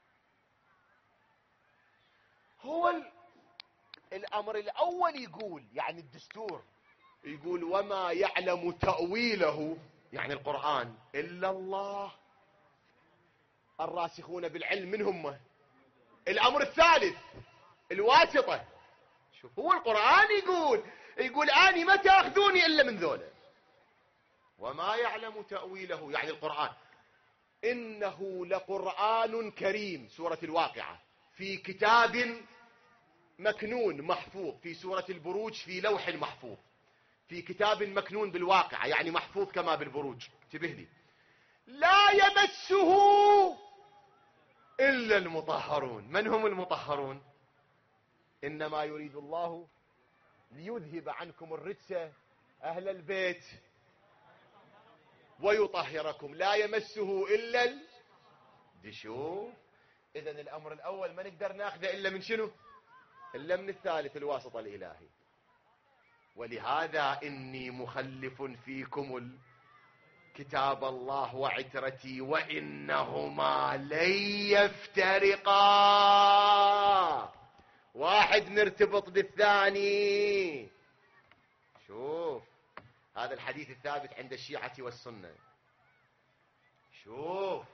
هو الأمر الأول يقول، يعني الدستور يقول وما يعلم تأويله، يعني القرآن، إلا الله. الراسخون بالعلم من هم؟ الأمر الثالث الواسطة. شوف هو القرآن يقول آني ما تأخذوني إلا من ذولا. وما يعلم تأويله يعني القرآن، إنه لقرآن كريم، سورة الواقعة، في كتاب مكنون محفوظ، في سورة البروج في لوح محفوظ، في كتاب مكنون بالواقعة يعني محفوظ كما بالبروج. انتبه لي، لا يمسه إلا المطهرون. من هم المطهرون؟ إنما يريد الله ليذهب عنكم الرجس أهل البيت ويطهركم، لا يمسه إلا شوف. إذن الأمر الأول ما نقدر ناخذه إلا من شنو؟ إلا من الثالث الواسطة الإلهي. ولهذا إني مخلف فيكم كتاب الله وعترتي وإنهما لن يفترقا. واحد مرتبط بالثاني. شوف هذا الحديث الثابت عند الشيعة والسنة. شوف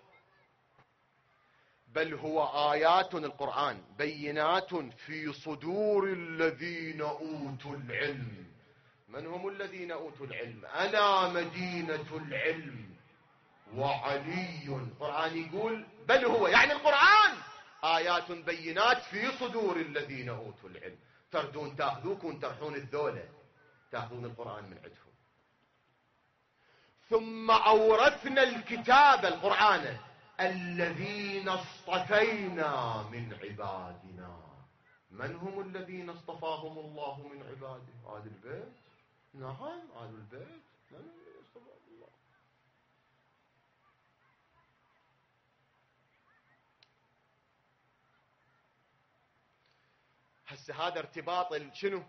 بل هو آيات القرآن بينات في صدور الذين أوتوا العلم. من هم الذين أوتوا العلم؟ أنا مدينة العلم وعلي. القرآن يقول بل هو يعني القرآن آيات بينات في صدور الذين أوتوا العلم. تردون تأخذوكم ترحون الذولة، تأخذون القرآن من عندهم. ثم أورثنا الكتاب القرآن الذين اصطفينا من عبادنا. من هم الذين اصطفاهم الله من عباده؟ آل البيت. نعم آل البيت. من هم الذين اصطفاهم الله؟ هسه هذا ارتباط شنو؟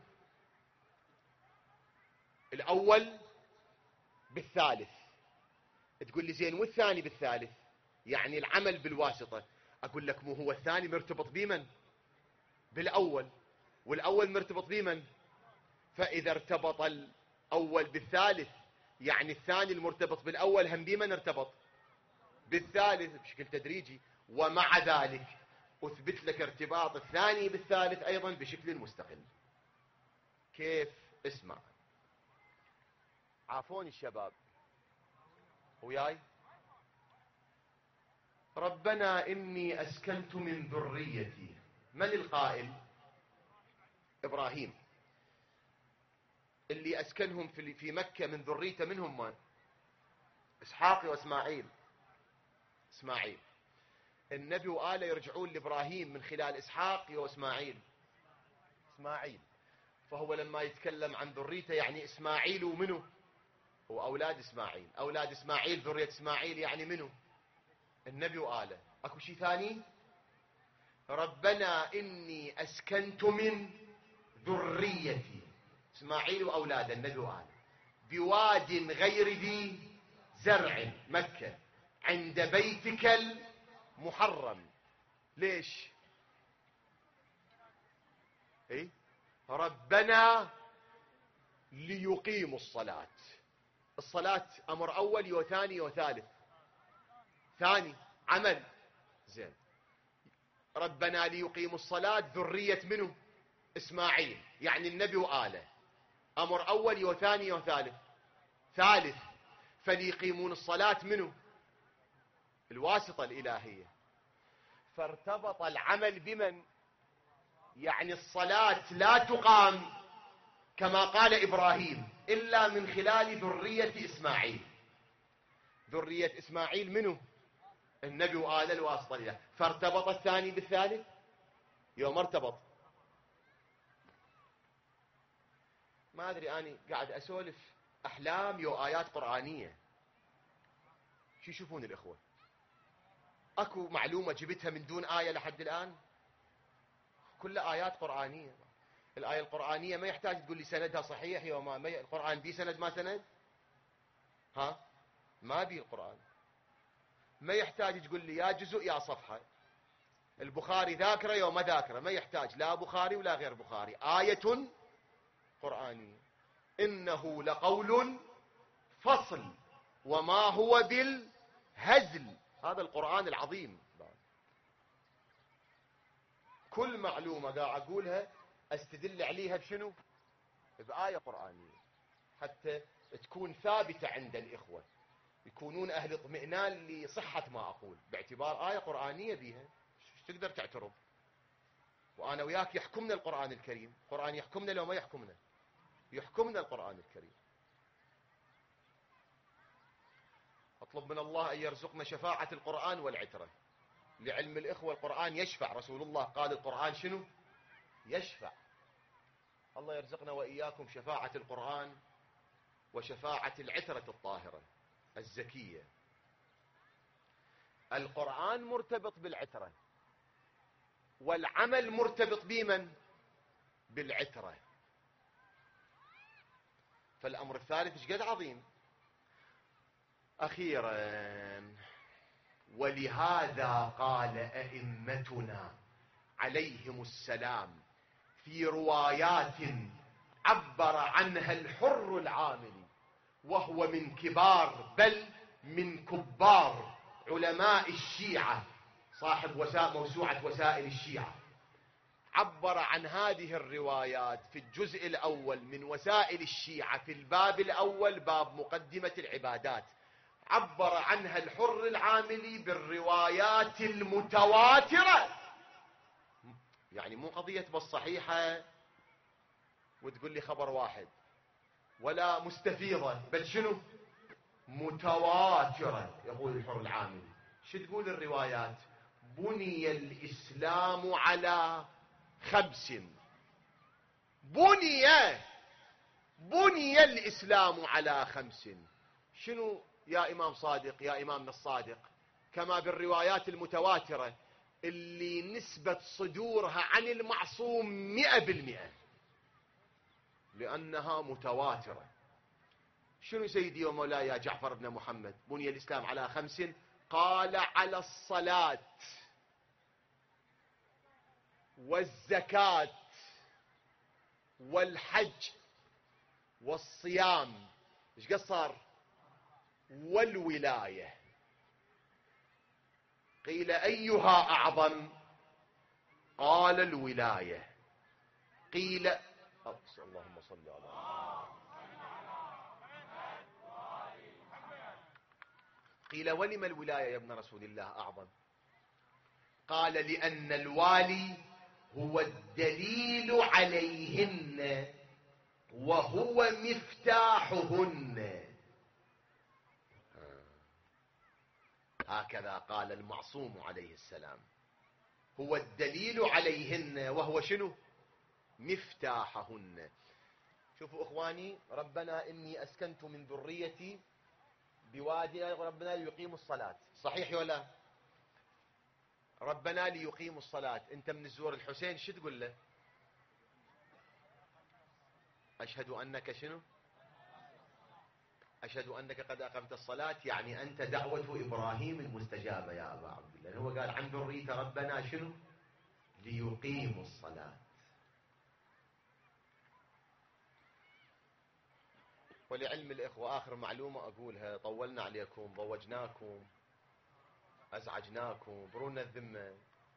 الأول بالثالث. تقول لي زين والثاني بالثالث؟ يعني العمل بالواسطة. أقول لك مو هو الثاني مرتبط بمن؟ بالأول، والأول مرتبط بمن؟ فإذا ارتبط الأول بالثالث يعني الثاني المرتبط بالأول هم بمن ارتبط؟ بالثالث بشكل تدريجي. ومع ذلك أثبت لك ارتباط الثاني بالثالث أيضا بشكل مستقل. كيف؟ اسمع. عافوني الشباب وياي. ربنا إني أسكنت من ذريتي. من القائل؟ إبراهيم. اللي أسكنهم في مكة من ذريته منهم من؟ إسحاق وإسماعيل. إسماعيل. النبي وآله يرجعون لإبراهيم من خلال إسحاق وإسماعيل. إسماعيل. فهو لما يتكلم عن ذريته يعني إسماعيل ومنه؟ وأولاد إسماعيل. أولاد إسماعيل ذرية إسماعيل يعني منه؟ النبي وآله. أكو شيء ثاني؟ ربنا إني أسكنت من ذريتي إسماعيل وأولاده النبي وآله بواد غير ذي زرع مكة عند بيتك المحرم. ليش؟ اي ربنا ليقيموا الصلاة. الصلاة امر اول وثاني وثالث. ثاني عمل. زين، ربنا ليقيموا الصلاة ذرية منه؟ اسماعيل، يعني النبي وآله. امر اول وثاني وثالث. ثالث، فليقيمون الصلاة منه؟ الواسطة الإلهية. فارتبط العمل بمن؟ يعني الصلاة لا تقام كما قال إبراهيم إلا من خلال ذرية إسماعيل. ذرية إسماعيل منه؟ النبي وآله، الواسطة الإلهية. فارتبط الثاني بالثالث؟ يوم ارتبط. ما أدري، أنا قاعد أسولف أحلام يو آيات قرآنية. شو يشوفون الإخوة؟ أكو معلومة جبتها من دون آية لحد الآن؟ كلها آيات قرآنية. الآية القرآنية ما يحتاج تقول لي سندها صحيح يا ما القرآن بي سند ما سند. ها، ما بي القرآن. ما يحتاج تقول لي يا جزء يا صفحة. البخاري ذاكرة يا ما ذاكرة، ما يحتاج لا بخاري ولا غير بخاري. آية قرآنية. إنه لقول فصل وما هو بالهزل. هذا القرآن العظيم. كل معلومة قاعد أقولها أستدل عليها بشنو؟ بآية قرآنية، حتى تكون ثابتة عند الإخوة، يكونون أهل اطمئنان لصحة ما أقول، باعتبار آية قرآنية بيها. تقدر تعترض؟ وأنا وياك يحكمنا القرآن الكريم. القرآن يحكمنا لو ما يحكمنا؟ يحكمنا القرآن الكريم. أطلب من الله أن يرزقنا شفاعة القرآن والعترة. لعلم الإخوة القرآن يشفع. رسول الله قال القرآن شنو؟ يشفع. الله يرزقنا وإياكم شفاعة القرآن وشفاعة العترة الطاهرة الزكية. القرآن مرتبط بالعترة، والعمل مرتبط بمن؟ بالعترة. فالأمر الثالث ايش قد عظيم. أخيرا، ولهذا قال أئمتنا عليهم السلام في روايات عبر عنها الحر العاملي، وهو من كبار بل من كبار علماء الشيعة، صاحب موسوعة وسائل الشيعة، عبر عن هذه الروايات في الجزء الأول من وسائل الشيعة في الباب الأول، باب مقدمة العبادات. عبر عنها الحر العاملي بالروايات المتواترة. يعني مو قضية بس صحيحة وتقول لي خبر واحد، ولا مستفيضة، بل شنو؟ متواترة. يقول الحر العاملي. شو تقول الروايات؟ بني الإسلام على 5. بني الإسلام على 5. شنو يا إمام صادق، يا إمامنا الصادق؟ كما بالروايات المتواترة اللي نسبة صدورها عن المعصوم 100%، لأنها متواترة. شنو سيدي ومولاي يا جعفر بن محمد؟ بني الإسلام على 5. قال على الصلاة والزكاة والحج والصيام. ايش قد صار؟ والولاية. قيل أيها أعظم؟ قال الولاية. قيل اللهم صل على قيل ولم الولاية يا ابن رسول الله أعظم؟ قال لأن الوالي هو الدليل عليهن وهو مفتاحهن. هكذا قال المعصوم عليه السلام، هو الدليل عليهن وهو شنو؟ مفتاحهن. شوفوا إخواني، ربنا إني أسكنت من ذريتي بوادي، ربنا ليقيموا الصلاة، صحيح ولا؟ ربنا ليقيموا الصلاة. أنت من الزور الحسين شو تقول له؟ أشهد أنك شنو؟ أشهد أنك قد أقمت الصلاة يعني أنت دعوة إبراهيم المستجابة يا أبا عبد الله. هو قال عن ذرية ربنا شنو؟ ليقيموا الصلاة. ولعلم الإخوة آخر معلومة أقولها، طولنا عليكم، ضوجناكم، أزعجناكم، برونا الذمة.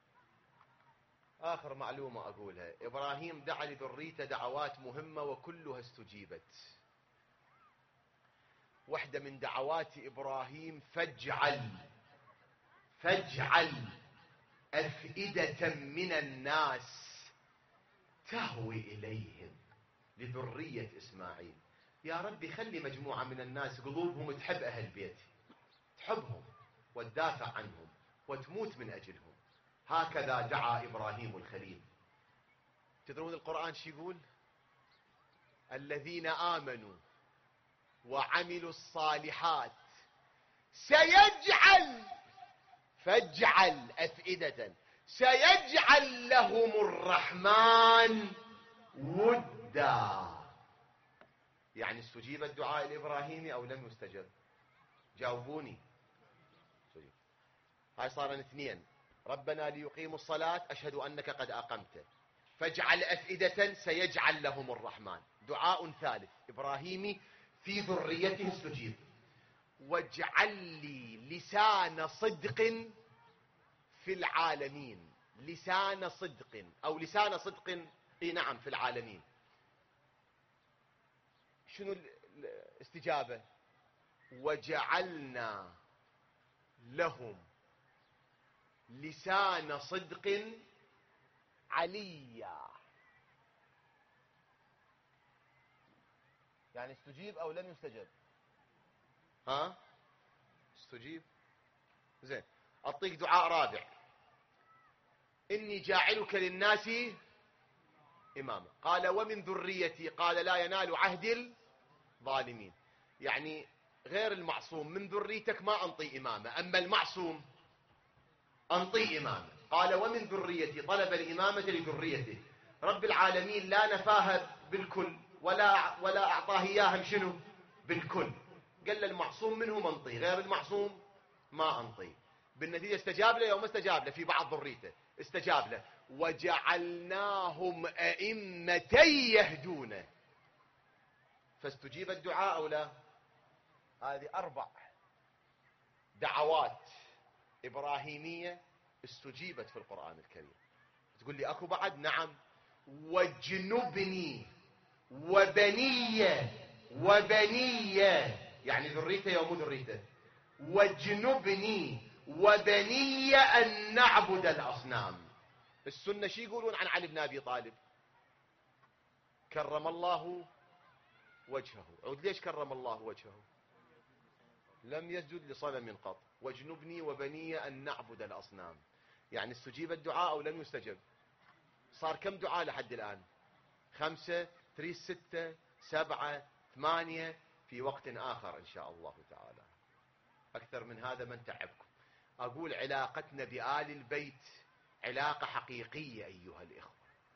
آخر معلومة أقولها، إبراهيم دعا لذريته دعوات مهمة وكلها استجيبت. واحدة من دعوات إبراهيم فاجعل أفئدة من الناس تهوي إليهم، لذرية إسماعيل. يا ربي خلي مجموعة من الناس قلوبهم تحب أهل بيتي، تحبهم وتدافع عنهم وتموت من أجلهم. هكذا دعا إبراهيم الخليل. تدرون القرآن شو يقول؟ الذين آمنوا وعملوا الصالحات فاجعل أفئدة، سيجعل لهم الرحمن ودا. يعني استجيب الدعاء الإبراهيمي أو لم يستجب؟ جاوبوني. هاي صار 2. ربنا ليقيموا الصلاة أشهد أنك قد أقمت، فاجعل أفئدة سيجعل لهم الرحمن. دعاء ثالث إبراهيمي في ذريته استجيب. واجعل لي لسان صدق في العالمين. لسان صدق أو لسان صدق، نعم، في العالمين. شنو الاستجابة؟ وجعلنا لهم لسان صدق عليا. يعني استجيب أو لم يستجب؟ استجيب. زين، أعطيك دعاء رابع. إني جاعلك للناس إماما. قال ومن ذريتي، قال لا ينال عهد الظالمين. يعني غير المعصوم من ذريتك ما أنطي إمامة، أما المعصوم أنطي إمامة. قال ومن ذريتي، طلب الإمامة لذريته. رب العالمين لا نفاها بالكل ولا أعطاه إياها شنو بالكل. قال المعصوم منهم أنطي، غير المعصوم ما أنطي. بالنتيجة استجاب له يوم استجاب له في بعض ذريته، استجاب له. وجعلناهم أئمة يهدون. فاستجيب الدعاء أو لا؟ هذه 4 دعوات إبراهيمية استجيبت في القرآن الكريم. تقول لي أكو بعد؟ نعم. واجنبني وبني يعني ذريته يوم ذريته. واجنبني وبني أن نعبد الأصنام. السنة شي يقولون عن علي بن أبي طالب؟ كرم الله وجهه. عود ليش كرم الله وجهه؟ لم يسجد لصنم قط. واجنبني وبني أن نعبد الأصنام. يعني استجيب الدعاء أو لم يستجب؟ صار كم دعاء لحد الآن؟ 5 3 6 7 8 في وقت آخر إن شاء الله تعالى. أكثر من هذا من تعبكم. أقول علاقتنا بآل البيت علاقة حقيقية أيها الإخوة.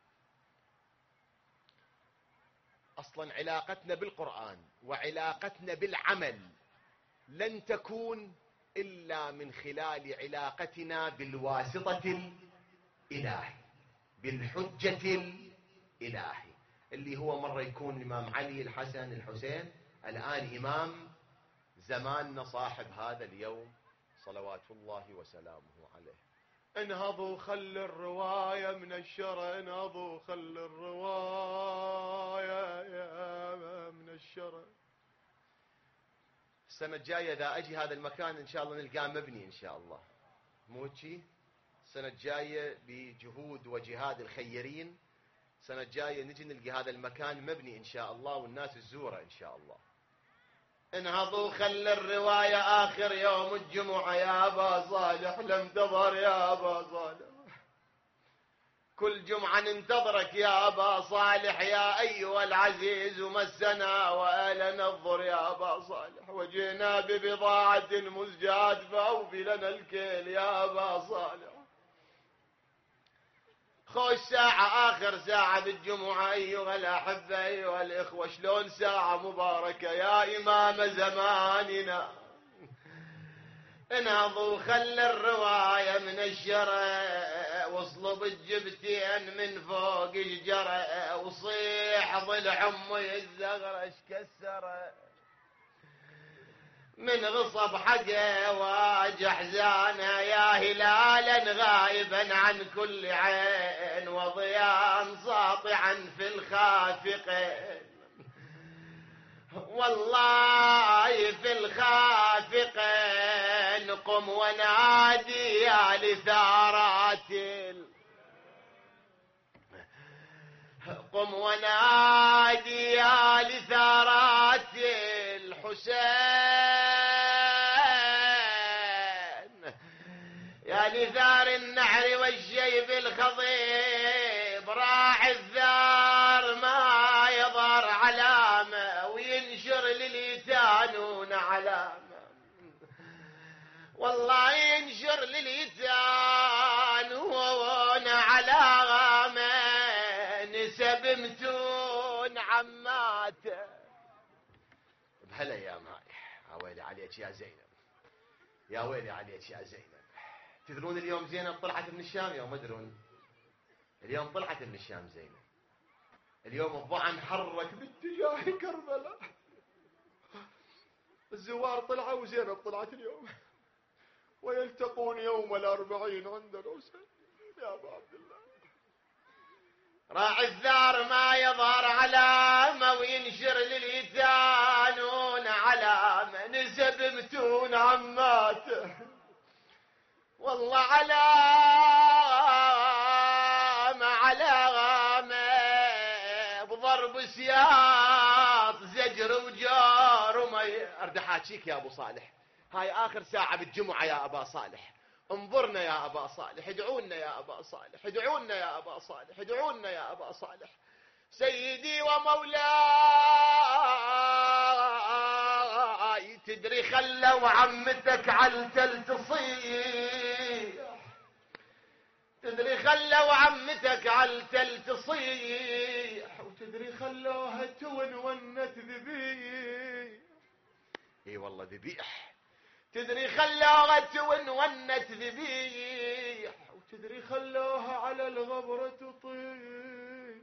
أصلا علاقتنا بالقرآن وعلاقتنا بالعمل لن تكون إلا من خلال علاقتنا بالواسطة الإلهي، بالحجة الإلهي، اللي هو مرة يكون الإمام علي، الحسن، الحسين، الآن إمام زماننا صاحب هذا اليوم صلوات الله وسلامه عليه. انهضوا خل الرواية من الشرع، انهضوا خل الرواية من الشرع. السنة الجاية إذا أجي هذا المكان إن شاء الله نلقاه مبني إن شاء الله، مو شي؟ السنة الجاية بجهود وجهاد الخيرين، السنة الجاية نجي نلقي هذا المكان مبني إن شاء الله والناس تزوره إن شاء الله. انهضوا خل الرواية آخر يوم الجمعة يا أبا صالح، لم تظهر يا أبا صالح، كل جمعة ننتظرك يا أبا صالح، يا أيها العزيز مسنا وآل نظر يا أبا صالح، وجئنا ببضاعة مزجاة فأوفي لنا الكيل يا أبا صالح. خوش ساعة آخر ساعة بالجمعة أيها الأحبة أيها الإخوة، شلون ساعة مباركة يا إمام زماننا. انهض وخل الرواية من الشرع، واصلب الجبتين من فوق الجرع، وصيح ضلع امي الزغرة اشكسره من غصب حقه واجه حزانه، يا هلالا غائبا عن كل عين، وضياء ساطعا في الخافقين. والله في الخافقين قم ونادي يا لثارات قم ونادي يا لثارات الحسين، يا لثار النحر والشيب الخضيب، راعي الثار ما يظهر علامه، وينشر لليتانون علامه. والله ينشر لليتانون علامه، نسب متون عماته. بهالايام هاي ويلي عليك يا زينب، يا ويلي عليك يا زينب. تدرون اليوم زينب طلعت من الشام؟ يوم ما تدرون اليوم طلعت من الشام زينب. اليوم الضعن محرك باتجاه كربلاء، الزوار طلعوا وزينب طلعت اليوم، ويلتقون يوم 40 عند الحسين. يا ابو عبد الله، راعي الثار ما يظهر علامه، وينشر لليتانون علامه، نسب متون عماته. والله علامه بضرب سياط زجر وجار ومي. ارد احاكيك يا ابو صالح، هاي اخر ساعه بالجمعه يا ابا صالح، انظرنا يا ابا صالح، ادعونا يا ابا صالح، ادعونا يا ابا صالح، ادعونا يا ابا صالح. سيدي ومولاي، تدري خلوا عمتك علتل تصيح، تدري خلوا عمتك علتل تصيح، وتدري خلوها تونونت ذبيح. اي والله ذبيح. تدري خلوها تونونت ذبيح، وتدري خلوها على الغبرة تطيح،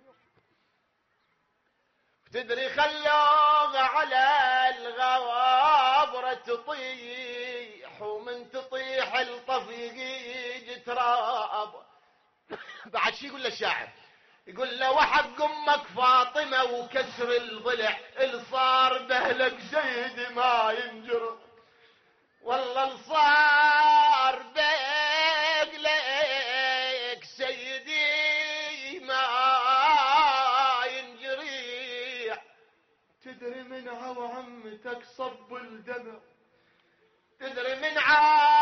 تدري خلوها على الغبرة تطيح، ومن تطيح الطفيق تراب. بعد شي يقول له الشاعر؟ يقول له وحق امك فاطمة وكسر الضلع، الصار بهلك سيدي ما ينجر. والله الصار بهلك سيدي ما ينجريح. تدري من عمتك صب الدمع، تدري من